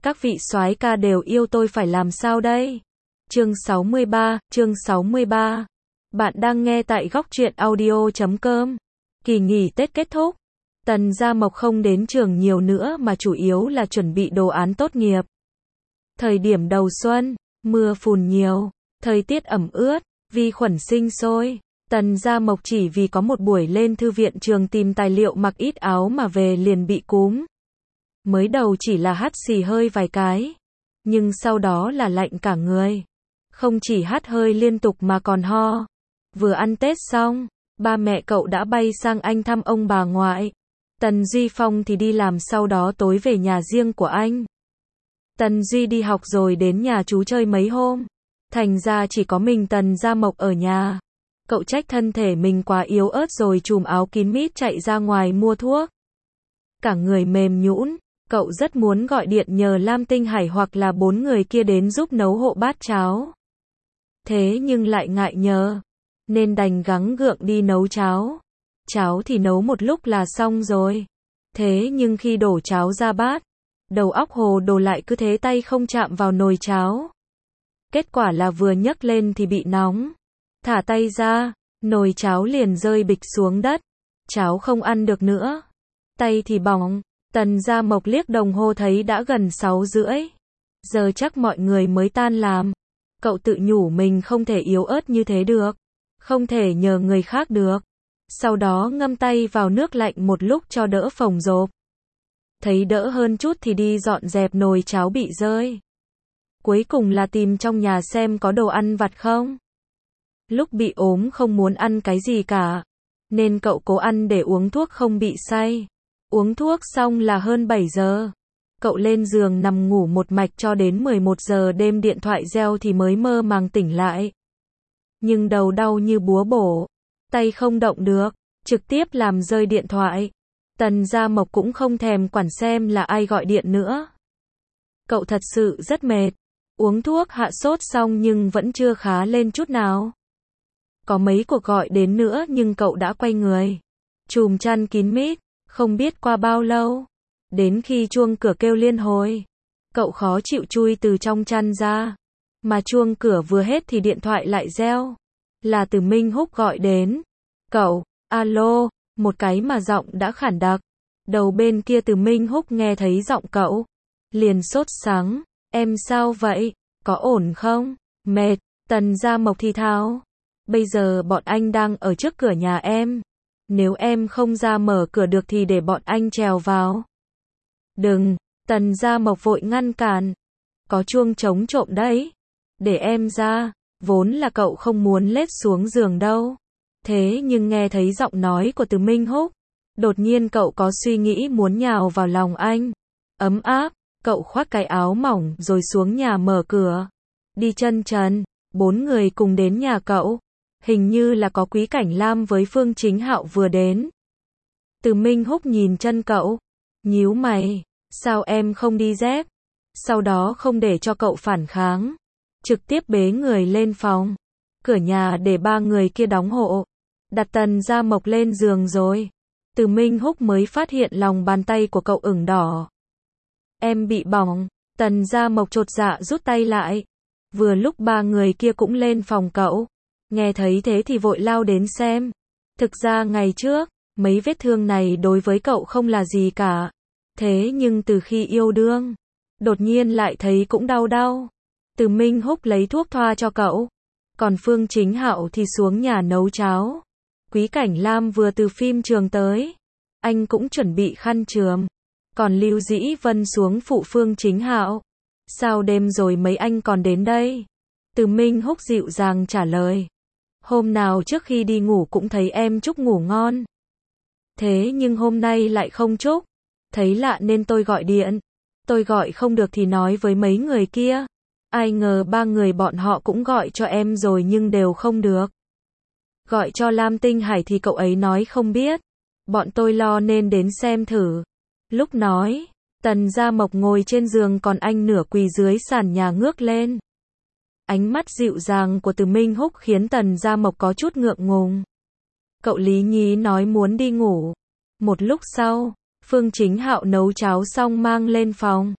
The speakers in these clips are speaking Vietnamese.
Các vị soái ca đều yêu tôi phải làm sao đây? Chương 63. Bạn đang nghe tại góc truyện audio.com. Kỳ nghỉ Tết kết thúc. Tần Gia Mộc không đến trường nhiều nữa mà chủ yếu là chuẩn bị đồ án tốt nghiệp. Thời điểm đầu xuân, mưa phùn nhiều, thời tiết ẩm ướt, vi khuẩn sinh sôi. Tần Gia Mộc chỉ vì có một buổi lên thư viện trường tìm tài liệu mặc ít áo mà về liền bị cúm. Mới đầu chỉ là hắt xì hơi vài cái, nhưng sau đó là lạnh cả người. Không chỉ hắt hơi liên tục mà còn ho. Vừa ăn Tết xong, ba mẹ cậu đã bay sang Anh thăm ông bà ngoại. Tần Duy Phong thì đi làm, sau đó tối về nhà riêng của anh. Tần Duy đi học rồi đến nhà chú chơi mấy hôm. Thành ra chỉ có mình Tần Gia Mộc ở nhà. Cậu trách thân thể mình quá yếu ớt rồi chùm áo kín mít chạy ra ngoài mua thuốc. Cả người mềm nhũn, cậu rất muốn gọi điện nhờ Lam Tinh Hải hoặc là 4 người kia đến giúp nấu hộ bát cháo. Thế nhưng lại ngại nhờ, nên đành gắng gượng đi nấu cháo. Cháo thì nấu một lúc là xong rồi. Thế nhưng khi đổ cháo ra bát, đầu óc hồ đồ lại cứ thế tay không chạm vào nồi cháo. Kết quả là vừa nhấc lên thì bị nóng. Thả tay ra, nồi cháo liền rơi bịch xuống đất. Cháo không ăn được nữa. Tay thì bỏng. Tần Gia Mộc liếc đồng hồ thấy đã gần 6:30. Giờ chắc mọi người mới tan làm. Cậu tự nhủ mình không thể yếu ớt như thế được. Không thể nhờ người khác được. Sau đó ngâm tay vào nước lạnh một lúc cho đỡ phồng rộp. Thấy đỡ hơn chút thì đi dọn dẹp nồi cháo bị rơi. Cuối cùng là tìm trong nhà xem có đồ ăn vặt không. Lúc bị ốm không muốn ăn cái gì cả, nên cậu cố ăn để uống thuốc không bị say. Uống thuốc xong là hơn 7 giờ. Cậu lên giường nằm ngủ một mạch cho đến 11 giờ đêm điện thoại reo thì mới mơ màng tỉnh lại. Nhưng đầu đau như búa bổ, tay không động được, trực tiếp làm rơi điện thoại. Tần Gia Mộc cũng không thèm quản xem là ai gọi điện nữa. Cậu thật sự rất mệt. Uống thuốc hạ sốt xong nhưng vẫn chưa khá lên chút nào. Có mấy cuộc gọi đến nữa nhưng cậu đã quay người, chùm chăn kín mít. Không biết qua bao lâu, đến khi chuông cửa kêu liên hồi, cậu khó chịu chui từ trong chăn ra. Mà chuông cửa vừa hết thì điện thoại lại reo. Là từ Minh Húc gọi đến. Cậu, alo, một cái mà giọng đã khản đặc. Đầu bên kia từ Minh Húc nghe thấy giọng cậu, liền sốt sắng. Em sao vậy? Có ổn không? Mệt. Tần Gia Mộc thì thào. Bây giờ bọn anh đang ở trước cửa nhà em. Nếu em không ra mở cửa được thì để bọn anh trèo vào. Đừng, Tần Gia Mộc vội ngăn cản. Có chuông trống trộm đấy. Để em ra, vốn là cậu không muốn lết xuống giường đâu. Thế nhưng nghe thấy giọng nói của Từ Minh Húc, đột nhiên cậu có suy nghĩ muốn nhào vào lòng anh. Ấm áp, cậu khoác cái áo mỏng rồi xuống nhà mở cửa. Đi chân trần, 4 người cùng đến nhà cậu. Hình như là có Quý Cảnh Lam với Phương Chính Hạo vừa đến. Từ Minh Húc nhìn chân cậu, nhíu mày, sao em không đi dép? Sau đó không để cho cậu phản kháng, trực tiếp bế người lên phòng. Cửa nhà để 3 người kia đóng hộ, đặt Tần Gia Mộc lên giường rồi. Từ Minh Húc mới phát hiện lòng bàn tay của cậu ửng đỏ. Em bị bỏng. Tần Gia Mộc chột dạ rút tay lại. Vừa lúc 3 người kia cũng lên phòng cậu. Nghe thấy thế thì vội lao đến xem. Thực ra ngày trước, mấy vết thương này đối với cậu không là gì cả. Thế nhưng từ khi yêu đương, đột nhiên lại thấy cũng đau đau. Từ Minh Húc lấy thuốc thoa cho cậu. Còn Phương Chính Hạo thì xuống nhà nấu cháo. Quý Cảnh Lam vừa từ phim trường tới. Anh cũng chuẩn bị khăn chườm. Còn Lưu Dĩ Vân xuống phụ Phương Chính Hạo. Sao đêm rồi mấy anh còn đến đây? Từ Minh Húc dịu dàng trả lời. Hôm nào trước khi đi ngủ cũng thấy em chúc ngủ ngon. Thế nhưng hôm nay lại không chúc. Thấy lạ nên tôi gọi điện. Tôi gọi không được thì nói với mấy người kia. Ai ngờ 3 người bọn họ cũng gọi cho em rồi nhưng đều không được. Gọi cho Lam Tinh Hải thì cậu ấy nói không biết. Bọn tôi lo nên đến xem thử. Lúc nói, Tần Gia Mộc ngồi trên giường còn anh nửa quỳ dưới sàn nhà ngước lên. Ánh mắt dịu dàng của Từ Minh Húc khiến Tần Gia Mộc có chút ngượng ngùng. Cậu lý nhí nói muốn đi ngủ. Một lúc sau, Phương Chính Hạo nấu cháo xong mang lên phòng.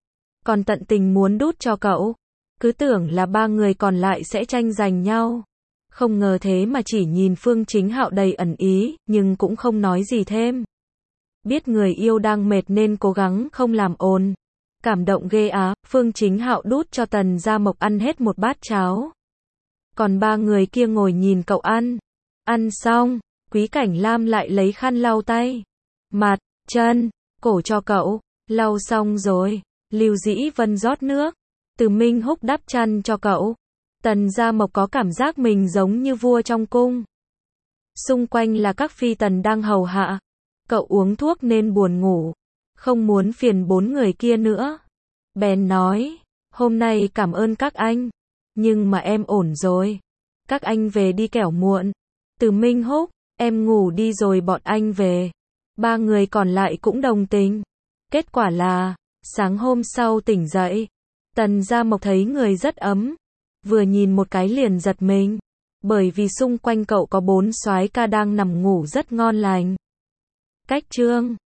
còn tận tình muốn đút cho cậu. Cứ tưởng là ba người còn lại sẽ tranh giành nhau. Không ngờ thế mà chỉ nhìn Phương Chính Hạo đầy ẩn ý, nhưng cũng không nói gì thêm. Biết người yêu đang mệt nên cố gắng không làm ồn. Cảm động ghê á, Phương Chính Hạo đút cho Tần Gia Mộc ăn hết một bát cháo. Còn ba người kia ngồi nhìn cậu ăn. Ăn xong, Quý Cảnh Lam lại lấy khăn lau tay, mặt, chân, cổ cho cậu. Lau xong rồi, Lưu Dĩ Vân rót nước. Từ Minh Húc đắp chăn cho cậu. Tần Gia Mộc có cảm giác mình giống như vua trong cung. Xung quanh là các phi tần đang hầu hạ. Cậu uống thuốc nên buồn ngủ. Không muốn phiền bốn người kia nữa. Bèn nói, hôm nay cảm ơn các anh. Nhưng mà em ổn rồi. Các anh về đi kẻo muộn. Từ Minh Húc, em ngủ đi rồi bọn anh về. Ba người còn lại cũng đồng tình. Kết quả là, sáng hôm sau tỉnh dậy, Tần Gia Mộc thấy người rất ấm. Vừa nhìn một cái liền giật mình. Bởi vì xung quanh cậu có 4 soái ca đang nằm ngủ rất ngon lành. Cách chương